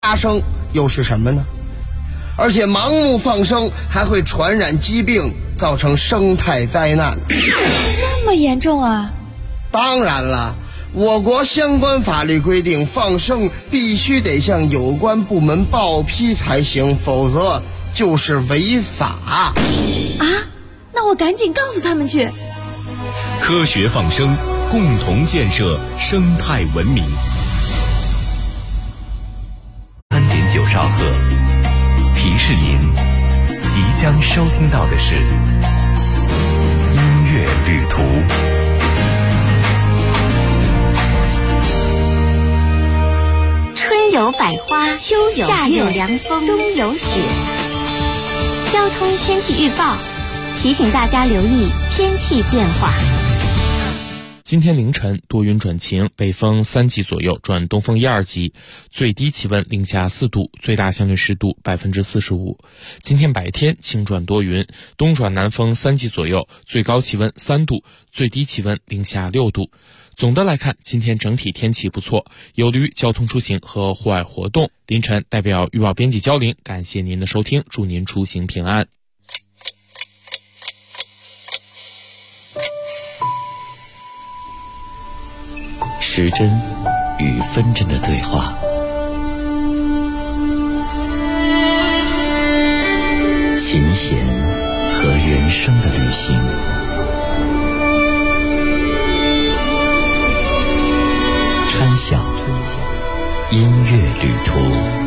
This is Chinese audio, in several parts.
发生又是什么呢？而且盲目放生还会传染疾病，造成生态灾难。 这么严重啊？ 当然了，我国相关法律规定，放生必须得向有关部门报批才行，否则就是违法。 啊？那我赶紧告诉他们去。 科学放生，共同建设生态文明。3.9兆赫，提示您即将收听到的是音乐旅途。 春有百花，秋有夏有凉风，冬有雪。交通天气预报提醒大家留意天气变化。 今天凌晨多云转晴，北风3级左右转东风1、2级，最低气温零下4度，最大相对湿度45%。今天白天晴转多云，东转南风3级左右，最高气温3度，最低气温零下6度。总的来看，今天整体天气不错，有利于交通出行和户外活动。凌晨代表预报编辑焦玲，感谢您的收听，祝您出行平安。 时针与分针的对话，琴弦和人生的旅行，川晓音乐旅途。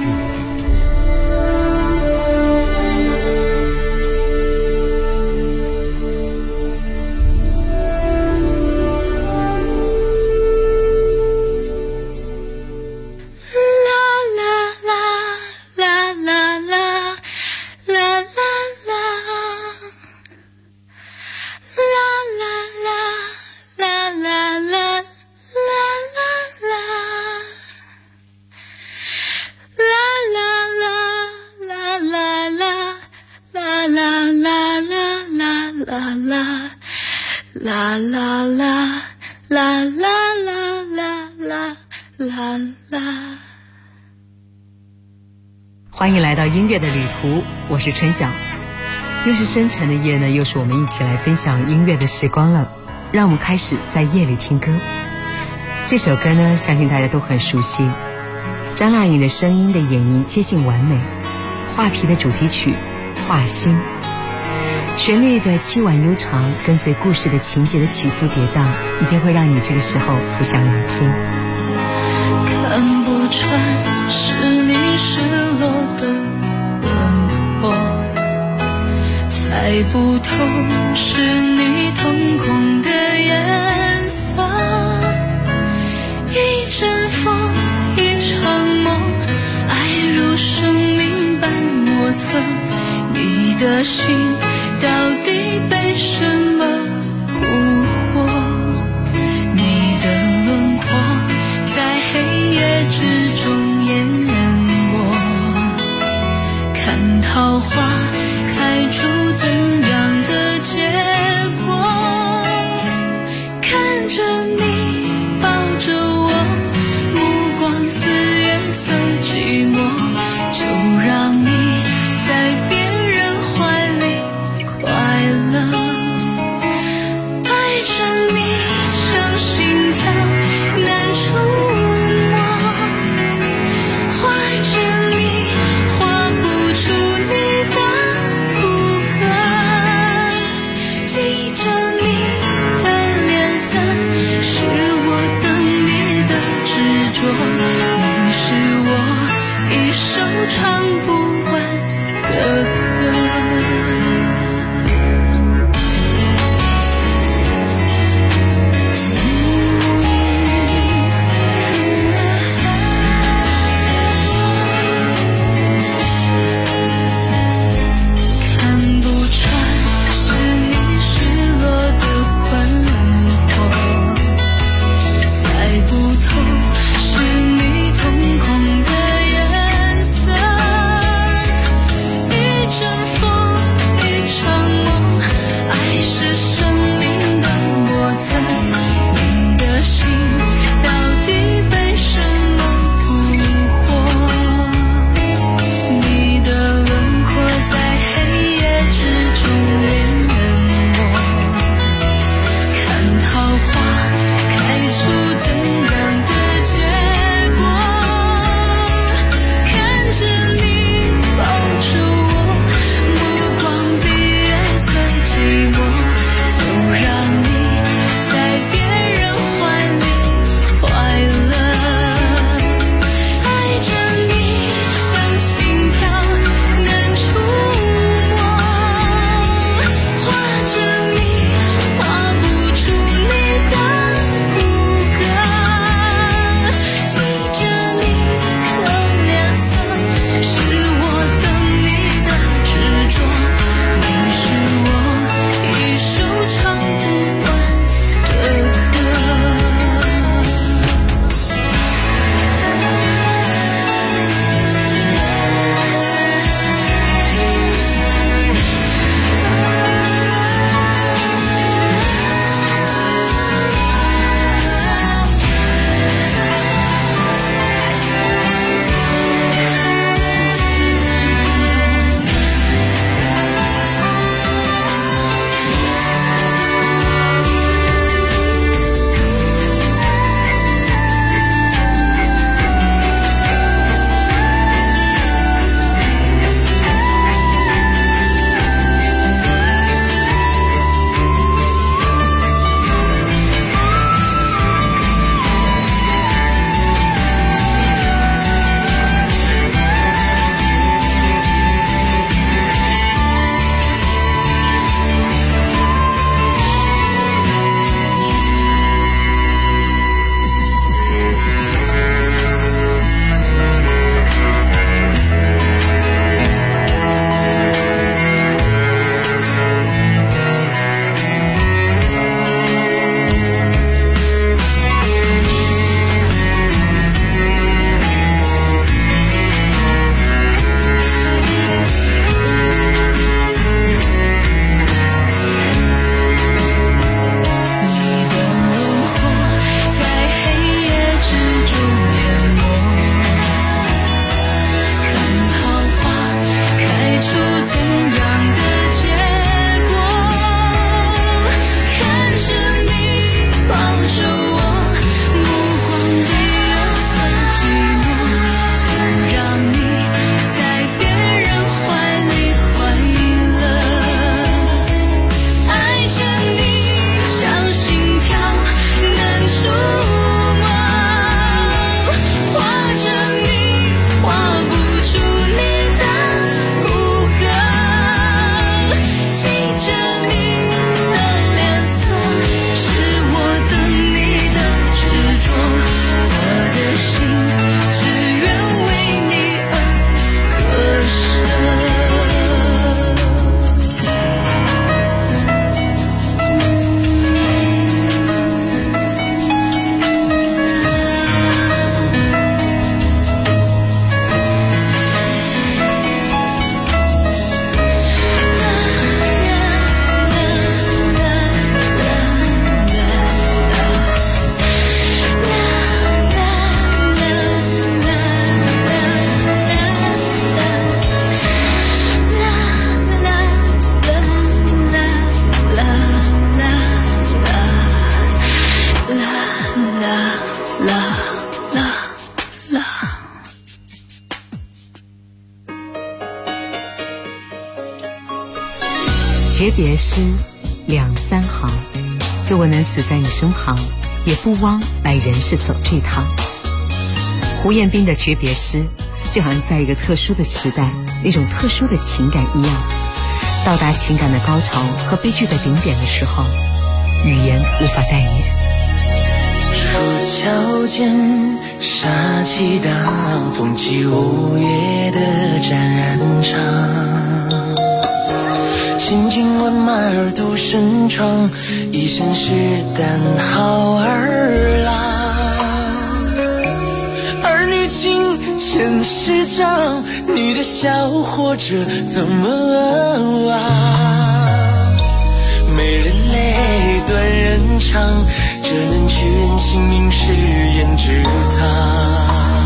欢迎来到音乐的旅途，我是春晓。又是深沉的夜呢，又是我们一起来分享音乐的时光了。让我们开始在夜里听歌。这首歌呢，相信大家都很熟悉，张靓颖的声音的演绎接近完美，画皮的主题曲画心，旋律的凄婉悠长，跟随故事的情节的起伏跌宕，一定会让你这个时候浮想联翩。 看不穿是你失落的轮廓，猜不透是你瞳孔的颜色，一阵风一场梦，爱如生命般莫测，你的心到底被什么蛊惑？你的轮廓在黑夜之中淹没，看桃花开出怎样的结果？看着你抱着我，目光似月色寂寞，就让你在别人怀里快乐，爱着你像心跳难触摸，画着你画不出你的骨骼，记着你的脸色，是我等你的执着，你是我一生唱不完的歌。看不穿是你失落的魂魄，猜不透是你瞳孔的颜色， 诀别诗2、3行，若我能死在你身旁，也不枉来人世走这趟。胡彦斌的诀别诗就好像在一个特殊的时代，那种特殊的情感一样，到达情感的高潮和悲剧的顶点的时候，语言无法代言。 楚桥间杀气荡，风起午夜的展然场，千军万马而独身闯，一身是胆好儿郎。儿女情前世长，你的笑活着怎么忘？美人泪断人肠，这能取人性命是胭脂糖。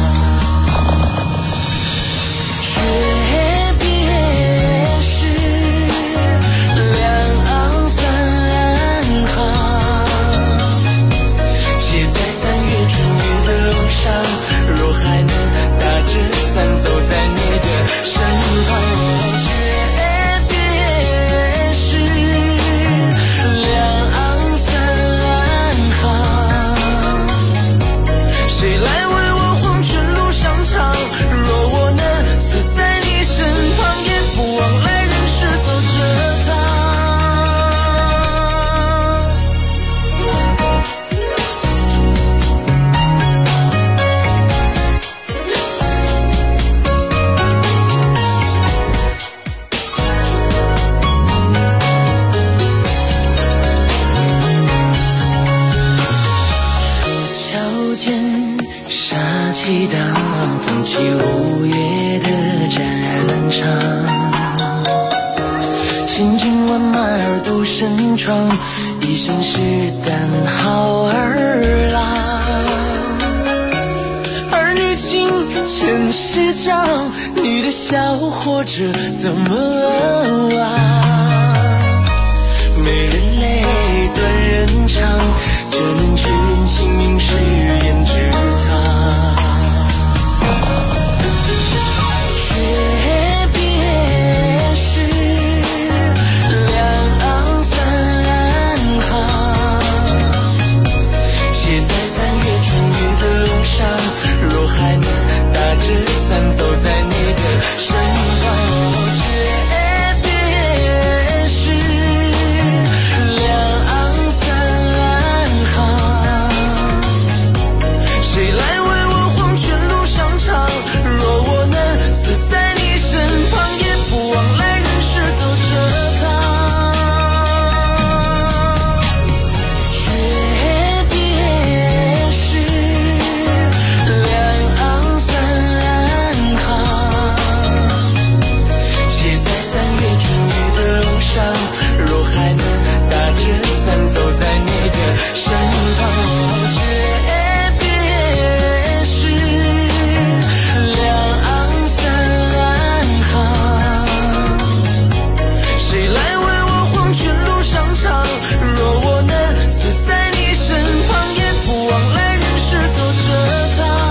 诀别诗2行3行，写在3月春雨的路上，若还能打着伞走在你的身旁。谁来为我黄泉路上唱？若我能死在你身旁，也不枉来人世走这趟。桥间杀气荡，风起午夜的展然场，千军万马而独身闯，一身是胆好儿郎。儿女情前世长，你的笑活着怎么忘？美人泪断人肠，这能取人性命是胭脂糖。诀别诗2行3行，写在3月春雨的路上，若还能打着伞走在你的身旁。谁来为我黄泉路上唱？若我能死在你身旁，也不枉来人世走这趟。诀别诗2行3行，写在3月春雨的路上，若还能打着伞走在你的身旁。谁来为我黄泉路上唱？若我能死在你身旁，也不枉来人世走这趟。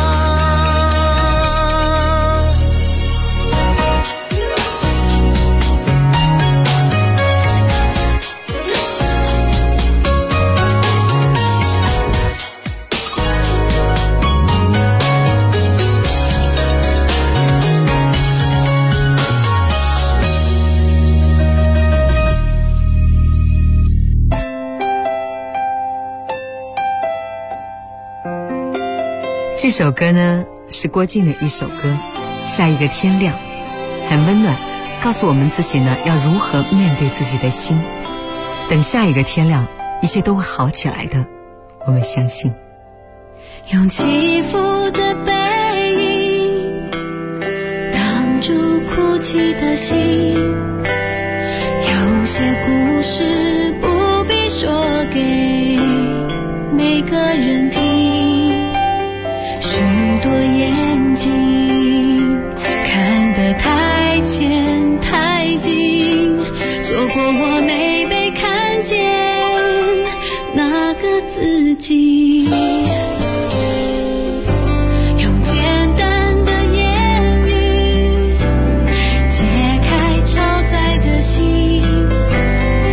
这首歌呢是郭靖的一首歌，下一个天亮，很温暖，告诉我们自己呢要如何面对自己的心，等下一个天亮，一切都会好起来的，我们相信。 用起伏的背影挡住哭泣的心，有些故事不必说给每个人听，许多眼睛看得太浅太近，错过我没被看见那个自己。用简单的言语解开超载的心，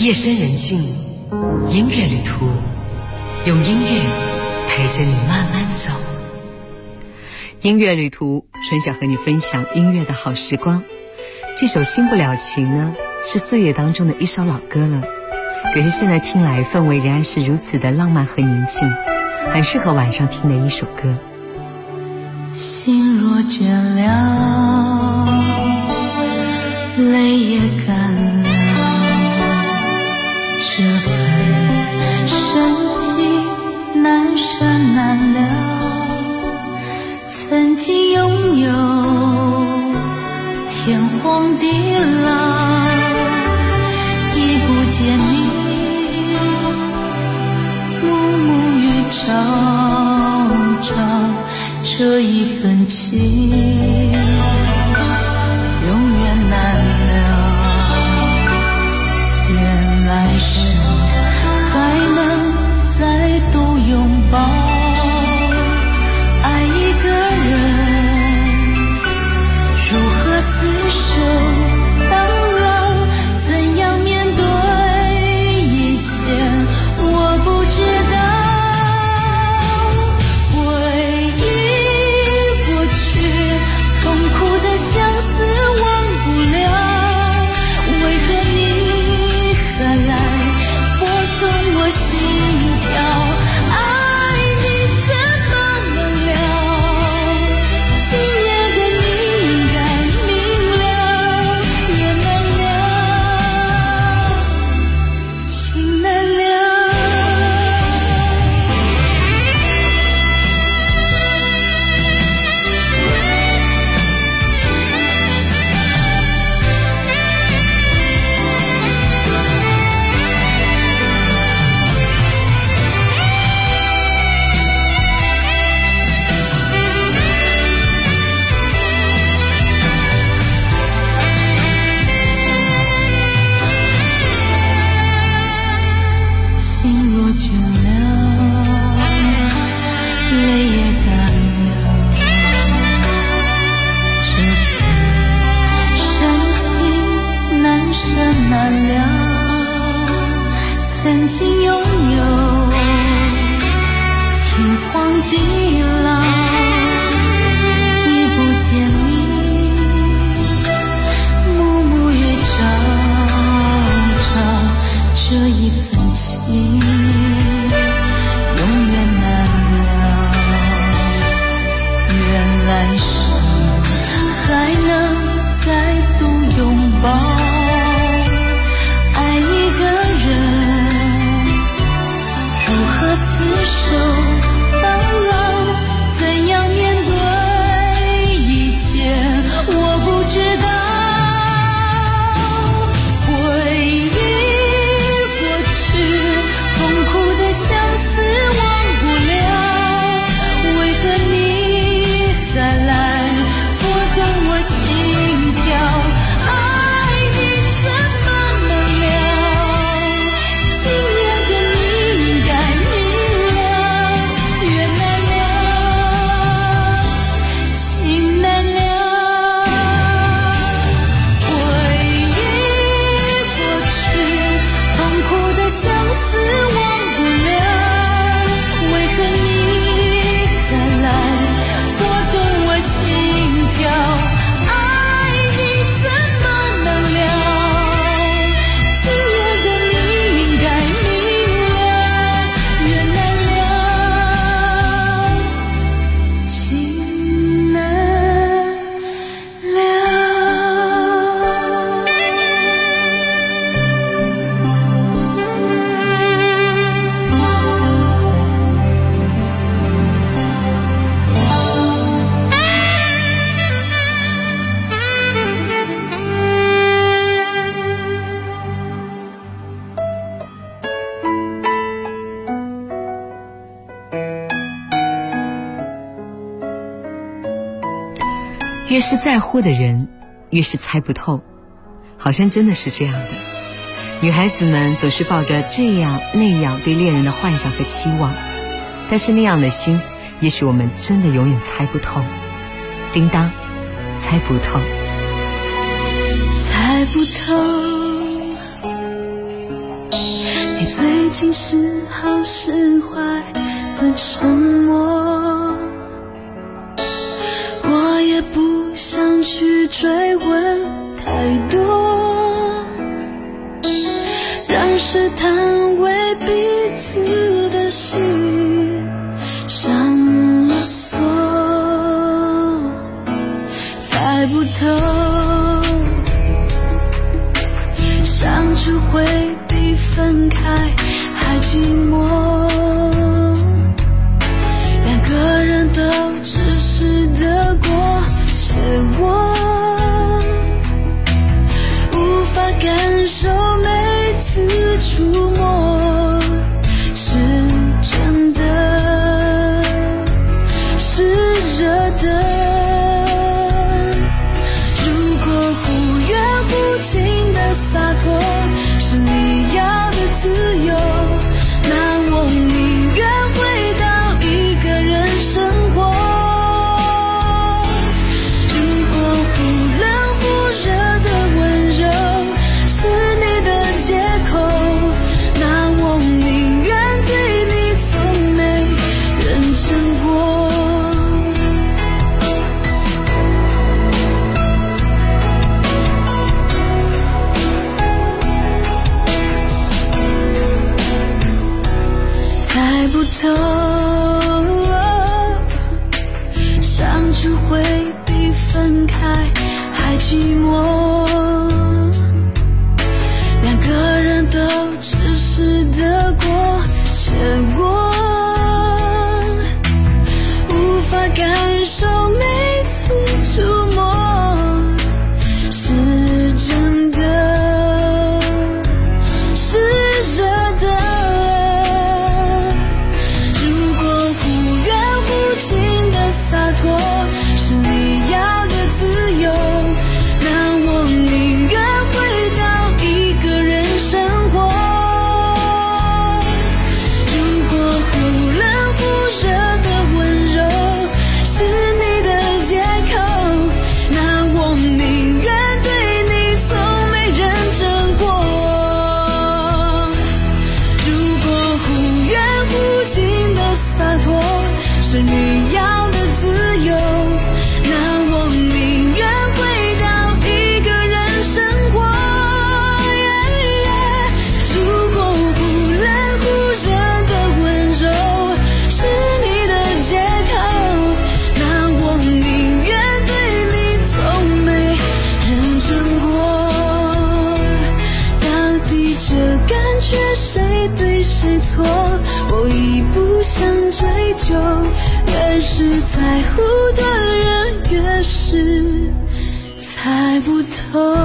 夜深人静，音乐旅途，用音乐陪着你慢慢走。音乐旅途，春晓和你分享音乐的好时光。这首《新不了情》呢，是岁月当中的一首老歌了，可是现在听来氛围仍然是如此的浪漫和宁静，很适合晚上听的一首歌。 心若倦了，泪也干了，这份深情难舍难了。曾经拥有天荒地老，已不见你暮暮与朝朝，这一份情永远难了。愿来生还能再度拥抱，爱一个人如何厮守到老，怎样面对一切我不知道。回忆过去，痛苦的相思忘不了，为何你还来拨动我心跳？爱你怎么能了？今夜的你应该明了，也难了，情难了。心若倦了，泪也干了，这份深情难舍难了。曾经拥有天荒地老，已不见你暮暮与朝朝，这一份情永远难了。愿来生还能再度拥抱，爱一个人如何厮守到老，怎样面对一切我不知道。回忆过去，痛苦的相思忘不了，为何你还来拨动我心跳？爱你怎么能了？今夜的你应该明了，缘难了，情难了。回忆过去，痛苦的相思忘不了，为何你还来拨动我心跳？爱你怎么能了？今夜的你应该明了，缘难了，情难了。 越是在乎的人，越是猜不透，好像真的是这样的。女孩子们总是抱着这样那样对恋人的幻想和期望，但是那样的心，也许我们真的永远猜不透。叮当，猜不透。 猜不透最近是好是坏的沉默，我也不想去追问太多，让试探为彼此的心上了锁，猜不透，相处回避分开还寂寞，两个人都只是得过且过，无法感受每次触摸是真的，是热的。如果忽远忽近的洒脱是你要的自由，那我宁愿回到一个人生活。如果忽冷忽热的温柔是你的借口，那我宁愿对你从没认真过。猜不透，相处回避分开还寂寞，两个人都只是得过且过，无法感受每次触摸是真的，是热的。洒脱是你要的自由，那我宁愿回到一个人生活。如果忽冷忽热的温柔是你的借口，那我宁愿对你从没认真过。如果忽远忽近的洒脱是你要的自由，那我宁愿回到一个人生活。如果忽冷忽热的温柔是你的借口，那我宁愿对你从没认真过。到底这感觉谁对谁错，我已不想追究，越是在乎的人越是猜不透。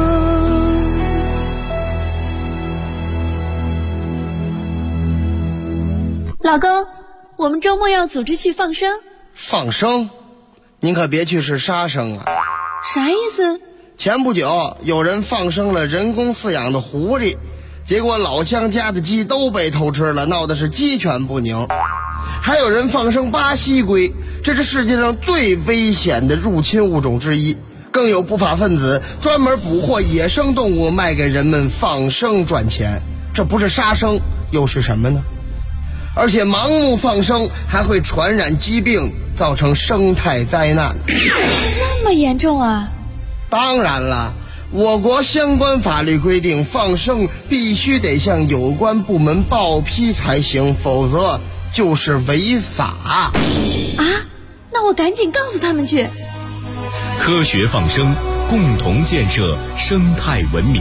老公，我们周末要组织去放生。 放生？您可别去是杀生啊！ 啥意思？ 前不久有人放生了人工饲养的狐狸，结果老乡家的鸡都被偷吃了，闹的是鸡犬不宁。还有人放生巴西龟，这是世界上最危险的入侵物种之一。更有不法分子专门捕获野生动物卖给人们放生赚钱，这不是杀生又是什么呢？而且盲目放生还会传染疾病，造成生态灾难。 这么严重啊？ 当然了，我国相关法律规定，放生必须得向有关部门报批才行，否则就是违法。 啊？那我赶紧告诉他们去。 科学放生，共同建设生态文明。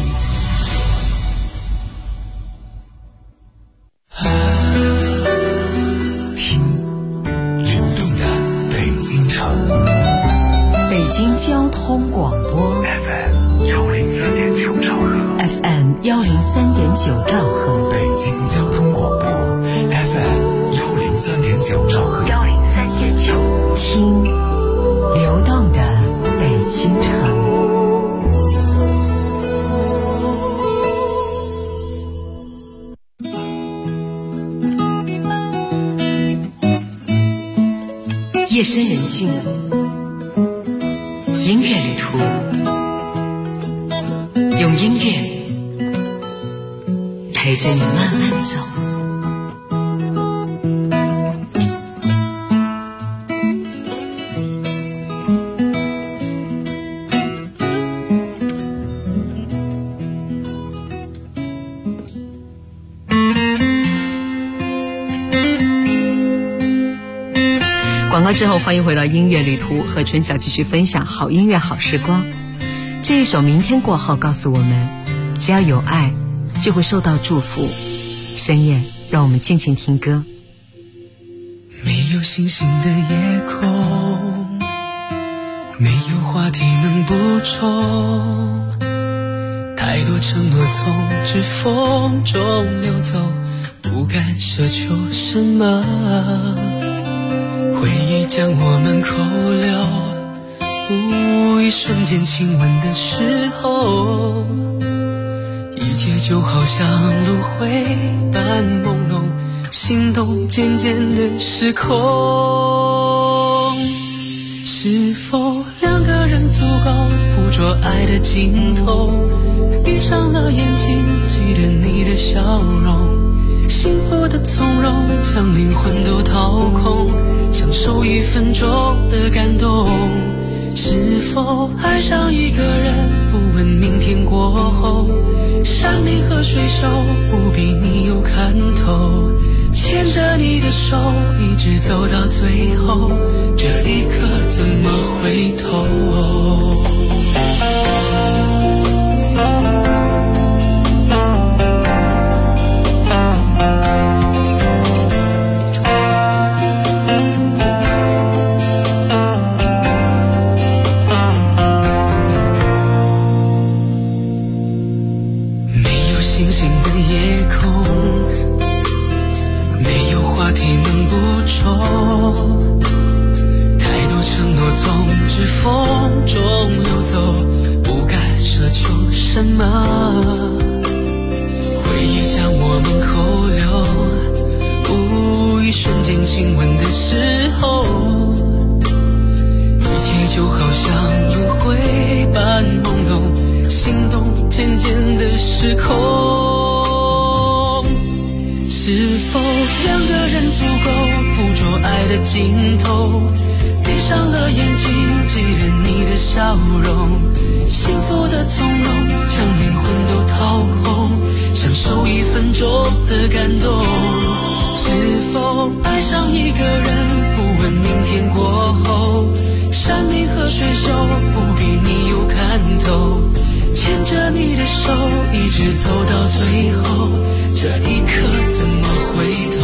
听流动的北京城， 北京交通广播 FM104.9兆赫 FM103.9兆赫， 北京交通广播 FM103.9兆赫 103.9，听流动的北京城。夜深人静，音乐旅途，用音乐感陪着你慢慢走。广告之后，欢迎回到音乐旅途，和春晓继续分享好音乐好时光。这一首《明天过后》告诉我们，只要有爱就会受到祝福。深夜让我们静静听歌。 没有星星的夜空，没有话题能补充，太多承诺从指缝中流走，不敢奢求什么，回忆将我们扣留，一瞬间亲吻的时候，一切就好像轮回般朦胧，心动渐渐的失控。是否两个人足够捕捉爱的尽头？闭上了眼睛，记得你的笑容，幸福的从容，将灵魂都掏空，享受1分钟的感动。是否爱上一个人，不问明天过后，山明和水秀，不比你有看头，牵着你的手一直走到最后，这一刻怎么回头？太多承诺从指缝中流走，不敢奢求什么，回忆将我们扣留，一瞬间亲吻的时候，一切就好像轮回般朦胧，心动渐渐的失控。是否两个人足够捕捉爱的尽头？闭上了眼睛，记得你的笑容，幸福的从容，将灵魂都掏空，享受1分钟的感动。是否爱上一个人，不问明天过后，山明和水秀，不比你有看头，牵着你的手一直走到最后，这一刻怎么回头？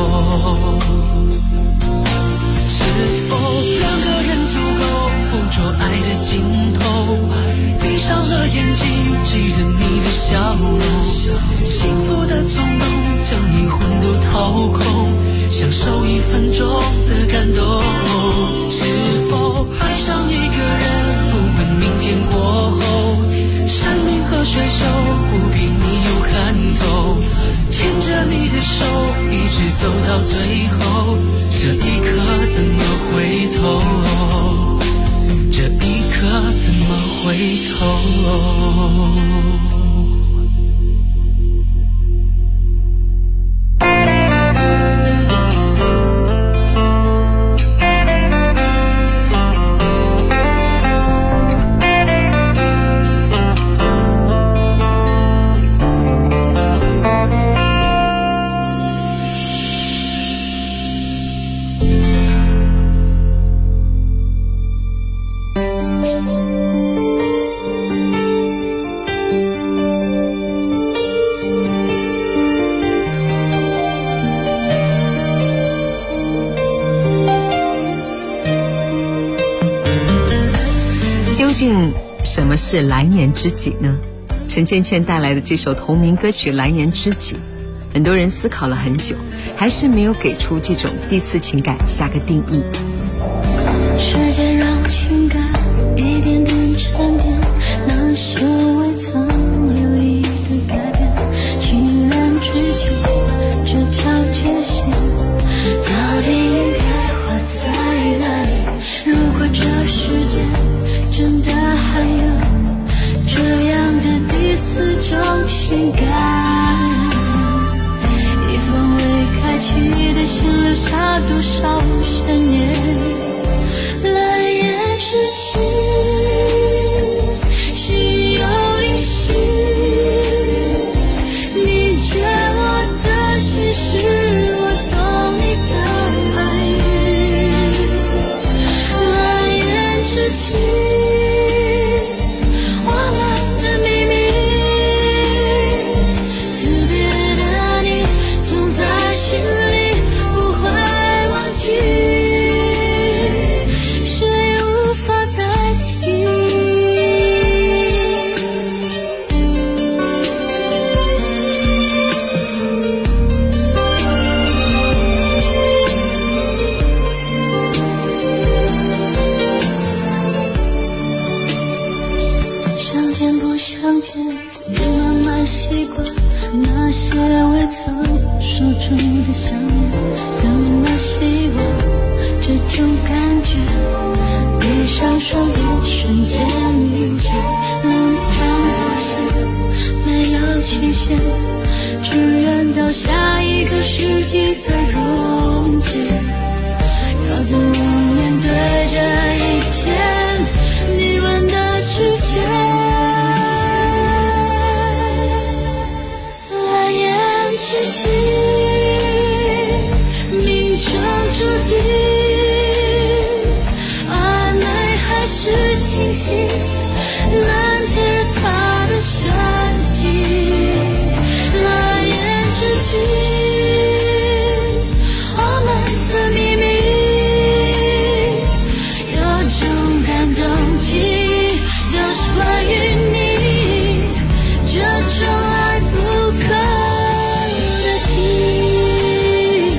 是否两个人足够捕捉爱的尽头？闭上了眼睛，记得你的笑容，幸福的从容，将灵魂都掏空，享受1分钟的感动。是否爱上一个人，不问明天过后，山明和水秀，不比你有看头，牵着你的手一直走到最后，这一刻怎么回头？这一刻怎么回头？ 究竟什么是蓝颜知己呢？陈芊芊带来的这首同名歌曲《蓝颜知己》，很多人思考了很久，还是没有给出这种第四情感下个定义。 时间让情感一点点沉淀，那些我未曾留意的改变，竟然触及这条界限，到底应该画在哪里？如果这世界真的还有这样的第四种情感， 相见，也慢慢习惯那些未曾说出的想念，多么希望这种感觉，闭上双眼瞬间遇见，能藏保险，没有期限，只愿到下一个世纪再溶解。要怎么面对这一天？你问的直接，来言之际，命中注定，暧昧还是清醒，难解它的玄机。来言之际，我们的秘密。关于你这种爱不可的题，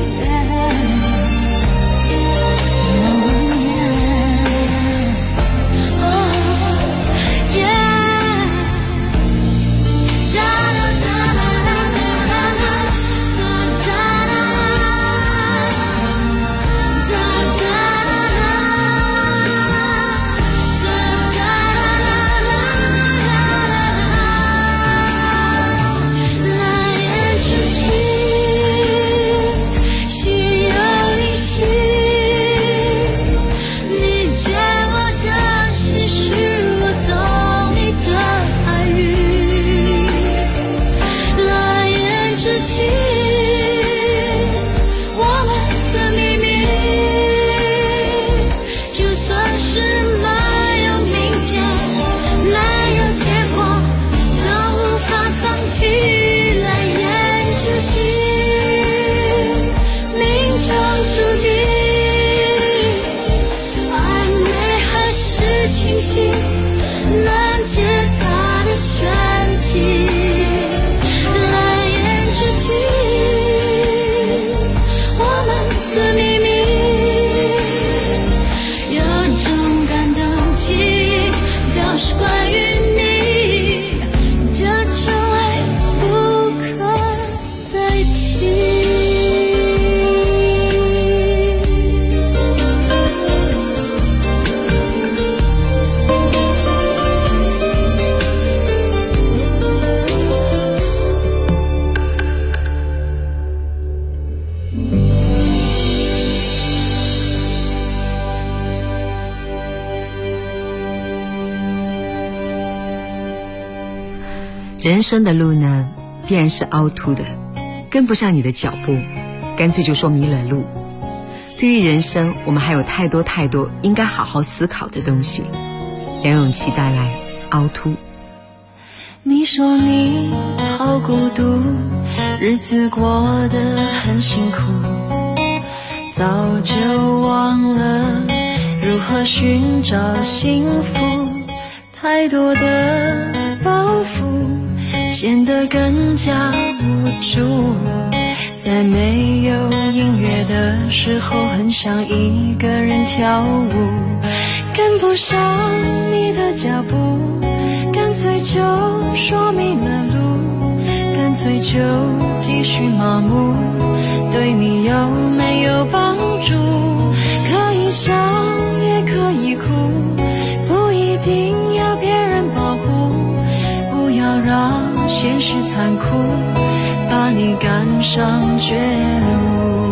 人生的路呢，必然是凹凸的，跟不上你的脚步，干脆就说迷了路。对于人生，我们还有太多太多应该好好思考的东西。梁咏琪带来凹凸。 你说你好孤独，日子过得很辛苦，早就忘了如何寻找幸福，太多的包袱显得更加无助，在没有音乐的时候很想一个人跳舞，跟不上你的脚步，干脆就说迷了路，干脆就继续麻木，对你有没有帮助？可以笑也可以哭，不一定要别人保护，不要让现实残酷把你赶上绝路。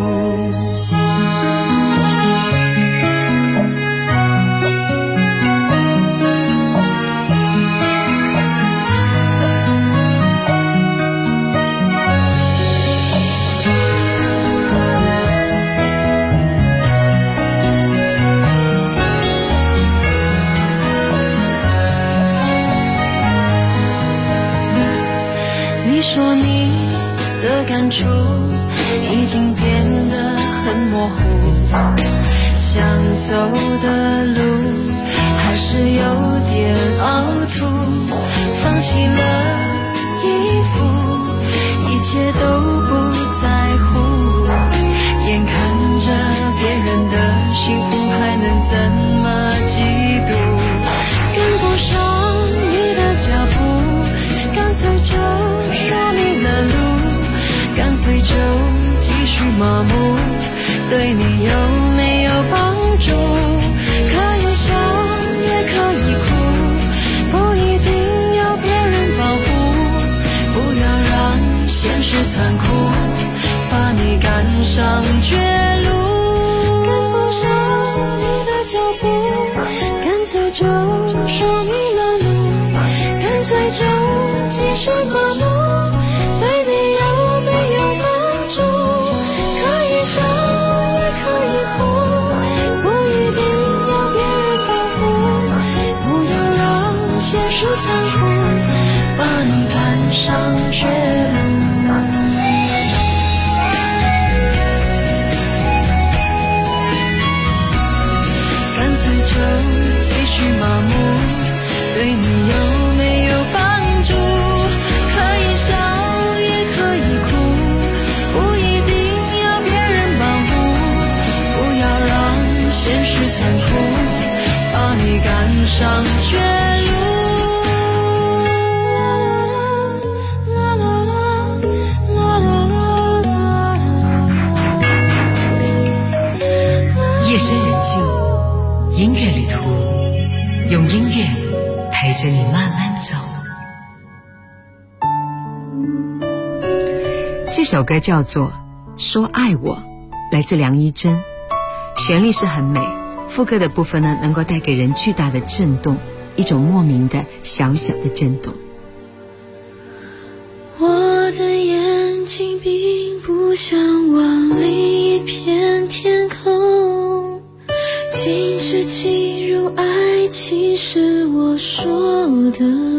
说你的感触已经变得很模糊，想走的路还是有点凹凸，放弃了衣服，一切都不在乎，眼看着别人的幸福还能怎么嫉妒，跟不上你的脚步， 对你有没有帮助？可以笑也可以哭，不一定要别人保护，不要让现实残酷把你赶上绝路。跟不上你的脚步，干脆就说迷了路，干脆就继续麻木，对你有没有帮助？可以笑也可以哭，不一定要别人保护，不要让现实残酷把你赶上绝路。干脆就继续麻木，对你有没有帮助？可以笑也可以哭，不一定要别人保护，不要让现实残酷把你赶上绝路。 夜深人静，音乐旅途，用音乐陪着你慢慢走。这首歌叫做《说爱我》，来自梁一珍，旋律是很美，副歌的部分呢，能够带给人巨大的震动，一种莫名的小小的震动。 我的眼睛并不像万里一片天空，禁止进入爱情是我说的，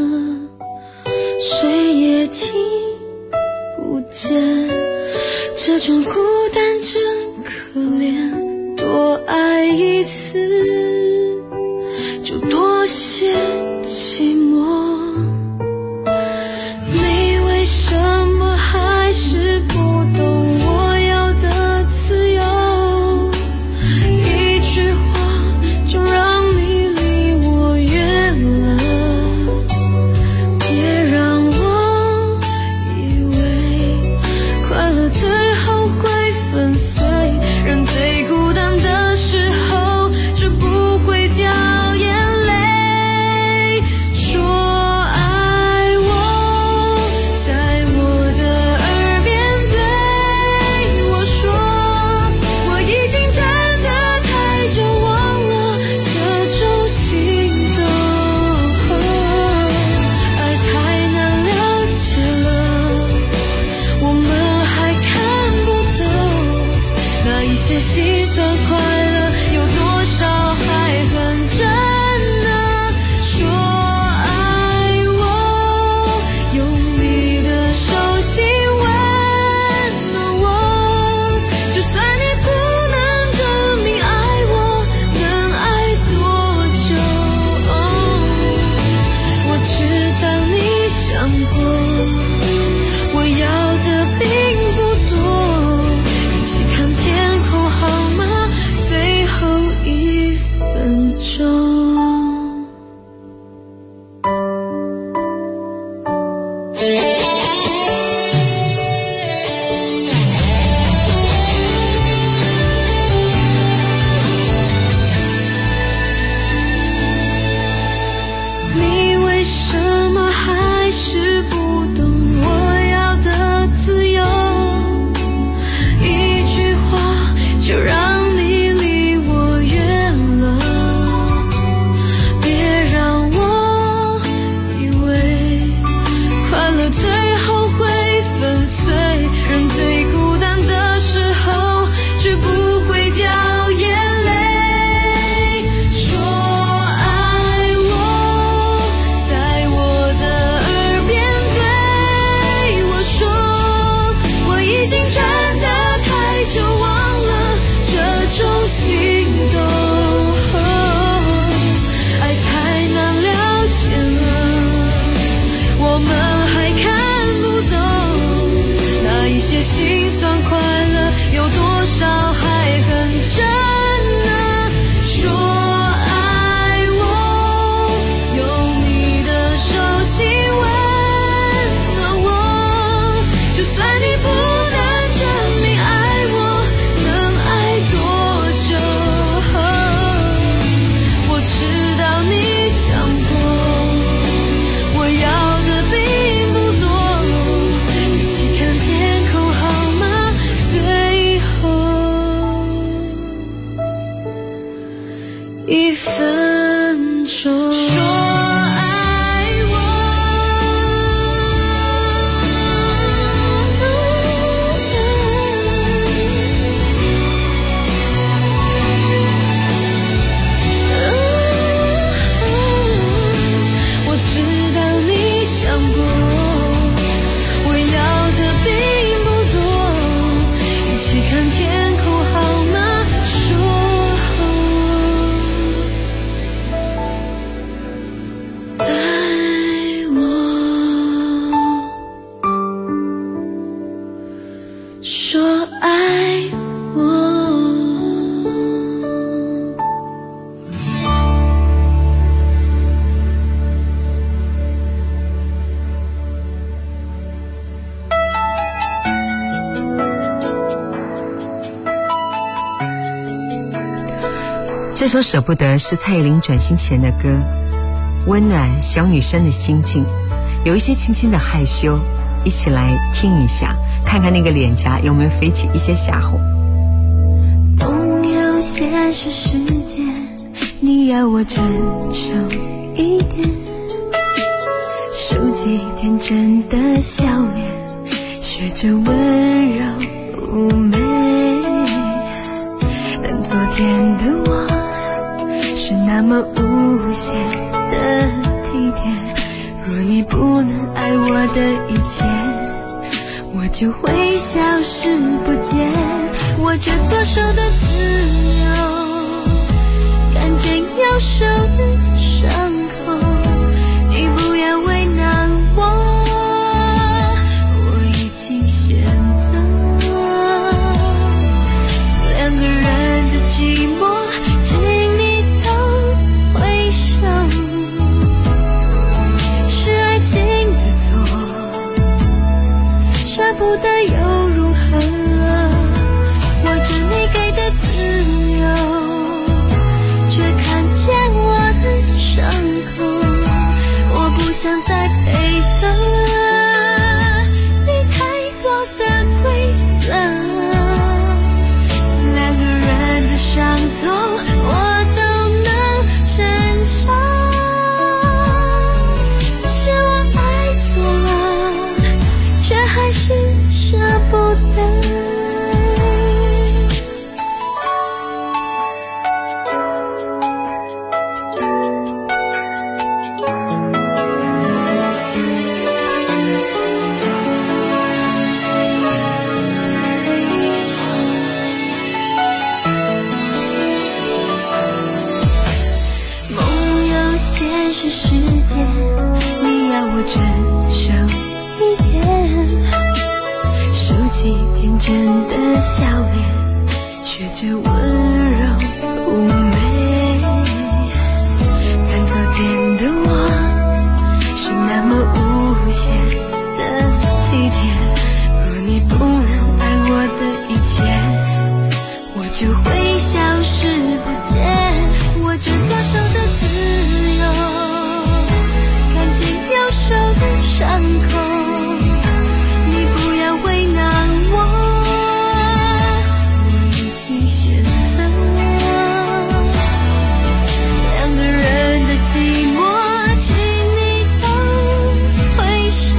谁也听不见，这种孤单真可怜，多爱一次就多些寂寞。你为什么还是不懂我要的自由？一句话就让你离我远了，别让我以为快乐最后会粉碎，人最孤单的时候就不会掉眼泪。说这首《舍不得》是蔡依林转型前的歌，温暖小女生的心境，有一些轻轻的害羞，一起来听一下，看看那个脸颊有没有飞起一些霞红。 朋友，现实世界，你要我成熟一点，收起天真的笑脸，学着温柔妩媚。但昨天的我是那么无限的体贴，若你不能爱我的一切，我就会消失不见。握着左手的自由，看见右手的伤口，你不要为难我，我已经选择。两个人的寂寞，请你都回首，是爱情的错，舍不得又如何？握着你给的自由，却看见我的伤口，我不想再配合你太多的规则。两个人的伤痛我都能承受，是我爱错了，却还是舍不得。天真的笑脸，学着温柔妩媚。但昨天的我是那么无限的体贴，若你不能爱我的一切，我就会消失不见。握着左手的自由，看见右手的伤口，你不要为难我，寂寞，请你都回首，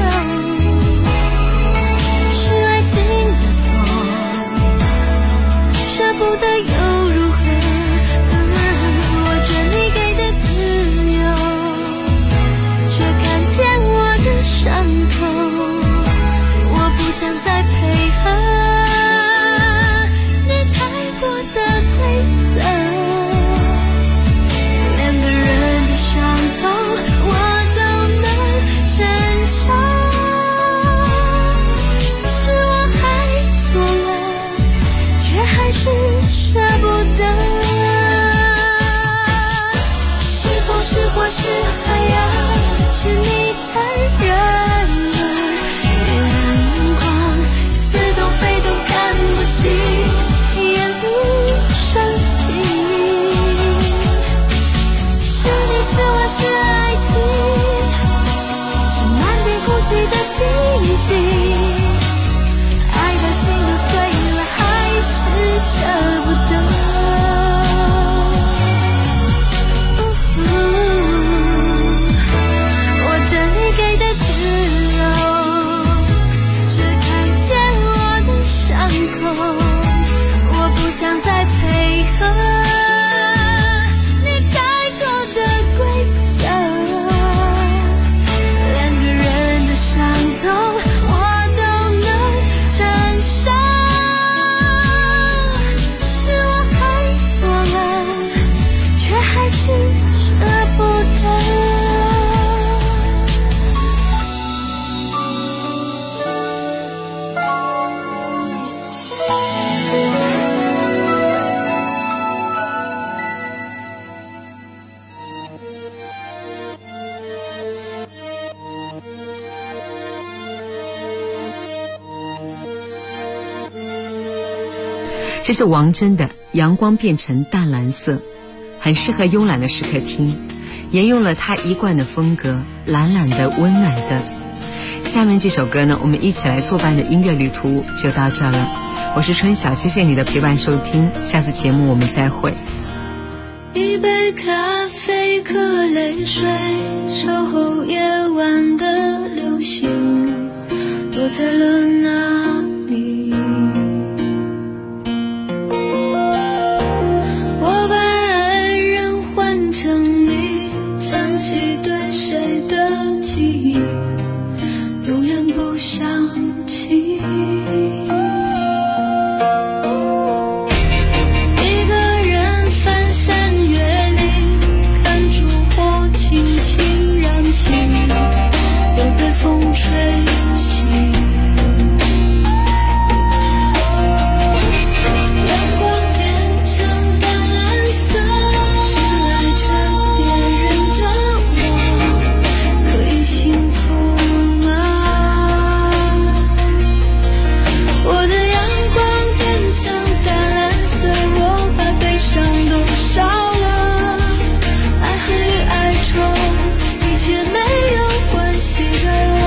是爱情的错，舍不得又如何？握着你给的自由，却看见我的伤口，我不想再配合你太多的规则。伤痛我都能承受，是我爱错了，却还是舍不得。是风是火是海洋，是你残忍的眼光，似懂非懂看不清，眼里伤心。是我是爱情，是满天哭泣的星星，爱到心都碎了，还是舍不得。握着你给的自由，却看见我的伤口，我不想再配合。 这是王铮的《阳光变成淡蓝色》， 很适合慵懒的时刻听，沿用了他一贯的风格，懒懒的，温暖的。下面这首歌呢，我们一起来作伴的音乐旅途就到这了。我是春晓，谢谢你的陪伴收听，下次节目我们再会。 一杯咖啡，颗泪水，守候夜晚的流星，落在了哪里？我把爱人换成你，藏起对谁的记忆，永远不想起。风吹醒，阳光变成淡蓝色，深爱着别人的我，可以幸福吗？我的阳光变成淡蓝色，我把悲伤都烧了，爱恨与爱中，一切没有关系的。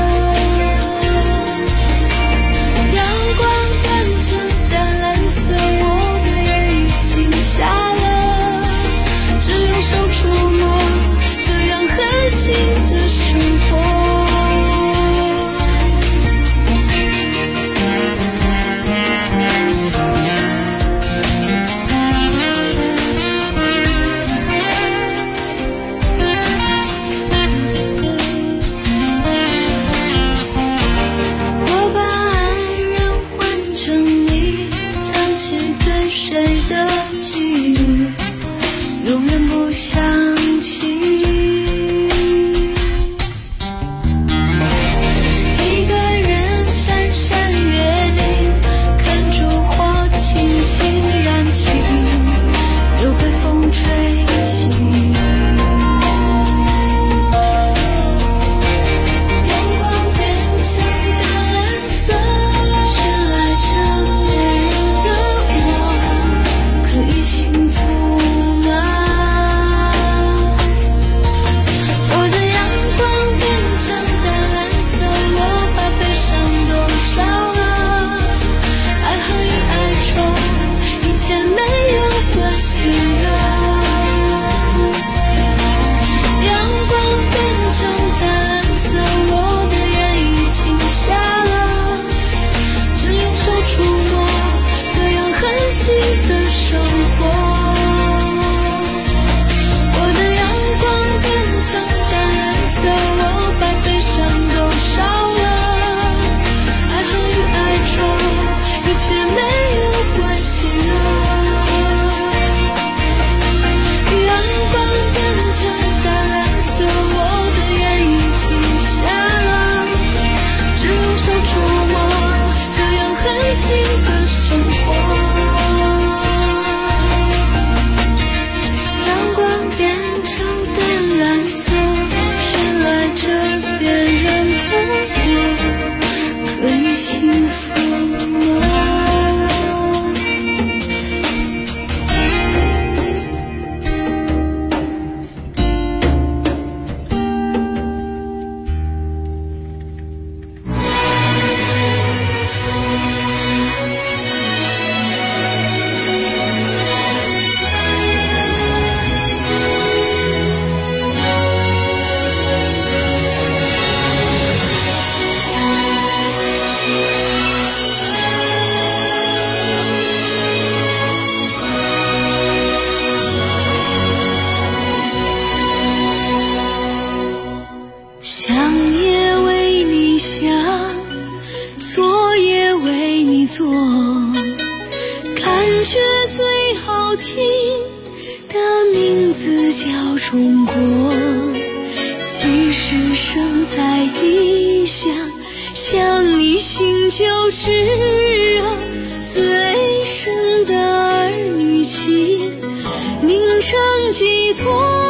中国，即使生在异乡，想你心就炙热，最深的儿女情凝成寄托。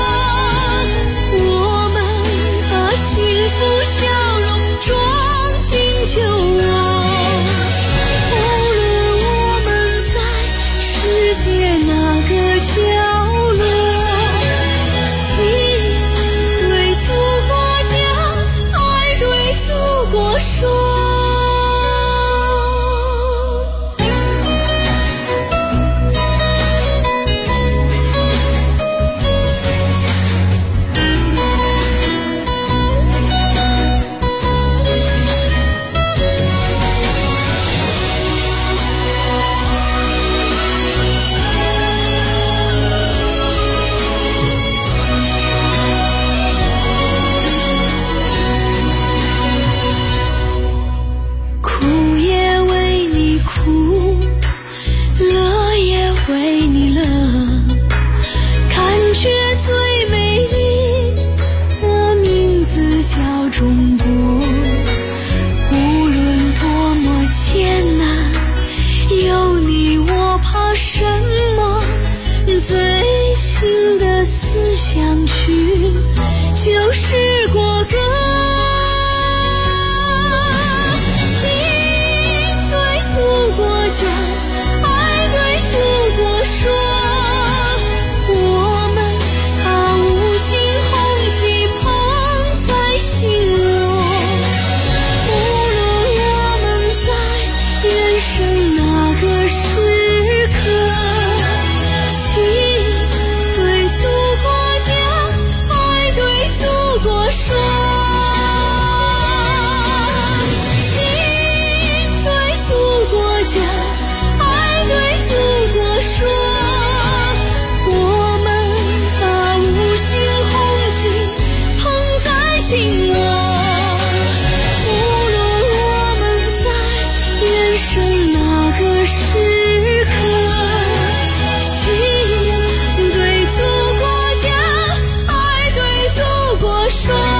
我们把幸福笑容装进落，心对祖国讲，爱对祖国说。最新的思想曲就是国歌，心对祖国讲，爱对祖国说。我们把五星红旗捧在心窝，无论我们在人生哪个时刻。说，心对祖国讲，爱对祖国说。我们把五星红旗捧在心窝，无论我们在人生哪个时刻，心对祖国讲，爱对祖国说。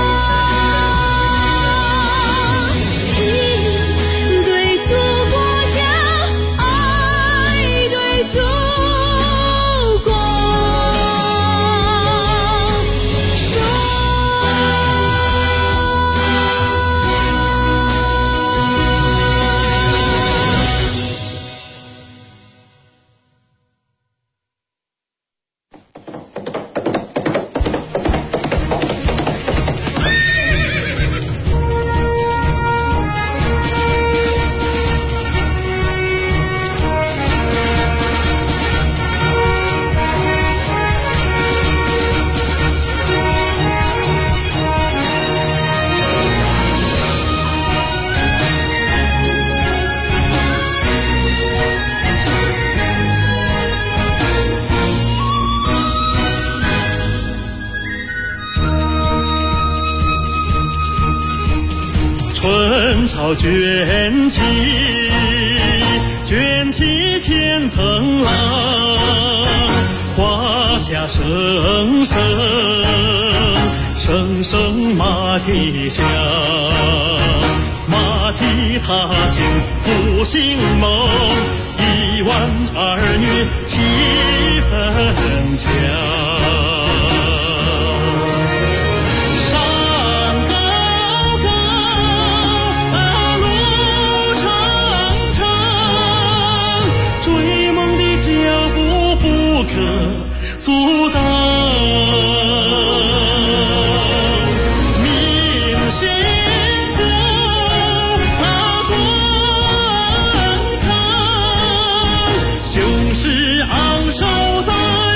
春潮卷起，卷起千层浪，华夏声声，声声马蹄响，马蹄踏行复兴梦，1万儿女气奋强。